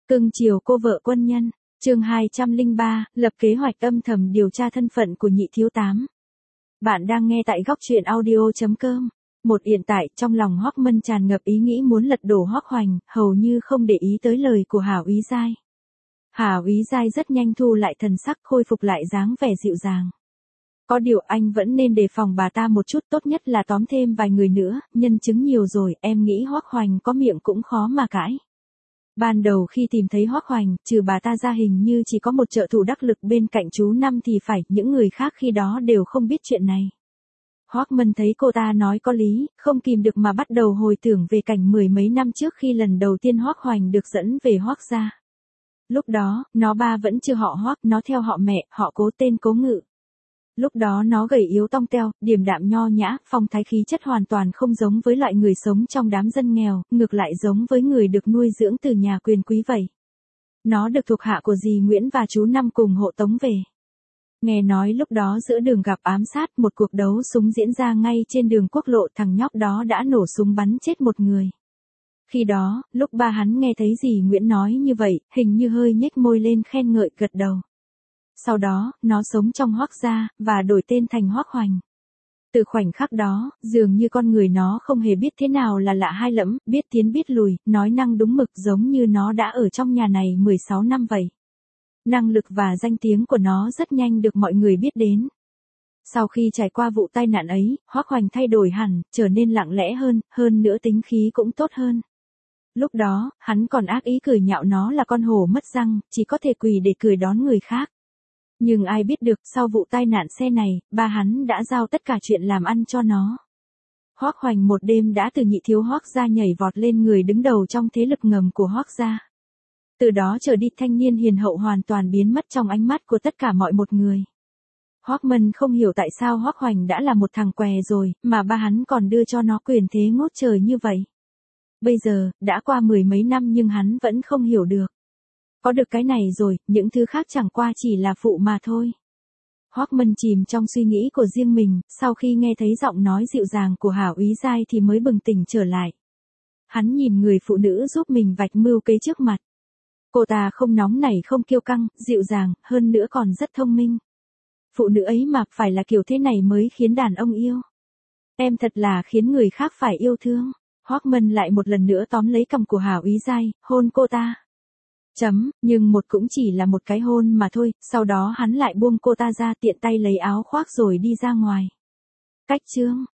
Cưng chiều cô vợ quân nhân, chương 203, lập kế hoạch âm thầm điều tra thân phận của nhị thiếu tám. Bạn đang nghe tại góc truyện audio.com. Hiện tại trong lòng Hoắc Mân tràn ngập ý nghĩ muốn lật đổ Hoắc Hoành, hầu như không để ý tới lời của Hà Úy Giai. Hà Úy Giai rất nhanh thu lại thần sắc, khôi phục lại dáng vẻ dịu dàng. Có điều anh vẫn nên đề phòng bà ta một chút, tốt nhất là tóm thêm vài người nữa, nhân chứng nhiều rồi, em nghĩ Hoắc Hoành có miệng cũng khó mà cãi. Ban đầu khi tìm thấy Hoắc Hoành, trừ bà ta ra hình như chỉ có một trợ thủ đắc lực bên cạnh chú Năm thì phải, những người khác khi đó đều không biết chuyện này. Hoắc Mân thấy cô ta nói có lý, không kìm được mà bắt đầu hồi tưởng về cảnh mười mấy năm trước khi lần đầu tiên Hoắc Hoành được dẫn về Hoắc gia. Lúc đó, nó ba vẫn chưa họ Hoắc, nó theo họ mẹ, họ Cố tên Cố Ngự. Lúc đó nó gầy yếu tong teo, điềm đạm nho nhã, phong thái khí chất hoàn toàn không giống với loại người sống trong đám dân nghèo, ngược lại giống với người được nuôi dưỡng từ nhà quyền quý vậy. Nó được thuộc hạ của dì Nguyễn và chú Năm cùng hộ tống về. Nghe nói lúc đó giữa đường gặp ám sát, một cuộc đấu súng diễn ra ngay trên đường quốc lộ, thằng nhóc đó đã nổ súng bắn chết một người. Khi đó, lúc ba hắn nghe thấy dì Nguyễn nói như vậy, hình như hơi nhếch môi lên khen ngợi gật đầu. Sau đó, nó sống trong Hoắc gia, và đổi tên thành Hoắc Hoành. Từ khoảnh khắc đó, dường như con người nó không hề biết thế nào là lạ hai lẫm, biết tiến biết lùi, nói năng đúng mực giống như nó đã ở trong nhà này 16 năm vậy. Năng lực và danh tiếng của nó rất nhanh được mọi người biết đến. Sau khi trải qua vụ tai nạn ấy, Hoắc Hoành thay đổi hẳn, trở nên lặng lẽ hơn nữa tính khí cũng tốt hơn. Lúc đó, hắn còn ác ý cười nhạo nó là con hổ mất răng, chỉ có thể quỳ để cười đón người khác. Nhưng ai biết được, sau vụ tai nạn xe này, ba hắn đã giao tất cả chuyện làm ăn cho nó. Hoắc Hoành một đêm đã từ nhị thiếu Hoắc gia nhảy vọt lên người đứng đầu trong thế lực ngầm của Hoắc gia. Từ đó trở đi, thanh niên hiền hậu hoàn toàn biến mất trong ánh mắt của tất cả mọi một người. Hoắc Mân không hiểu tại sao Hoắc Hoành đã là một thằng què rồi, mà ba hắn còn đưa cho nó quyền thế ngút trời như vậy. Bây giờ, đã qua mười mấy năm nhưng hắn vẫn không hiểu được. Có được cái này rồi, những thứ khác chẳng qua chỉ là phụ mà thôi. Hoắc Mân chìm trong suy nghĩ của riêng mình, sau khi nghe thấy giọng nói dịu dàng của Hà Úy Giai thì mới bừng tỉnh trở lại. Hắn nhìn người phụ nữ giúp mình vạch mưu kế trước mặt. Cô ta không nóng nảy, không kiêu căng, dịu dàng, hơn nữa còn rất thông minh. Phụ nữ ấy mà phải là kiểu thế này mới khiến đàn ông yêu. Em thật là khiến người khác phải yêu thương. Hoắc Mân lại một lần nữa tóm lấy cằm của Hà Úy Giai, hôn cô ta. Nhưng cũng chỉ là một cái hôn mà thôi, sau đó hắn lại buông cô ta ra, tiện tay lấy áo khoác rồi đi ra ngoài. Cách chương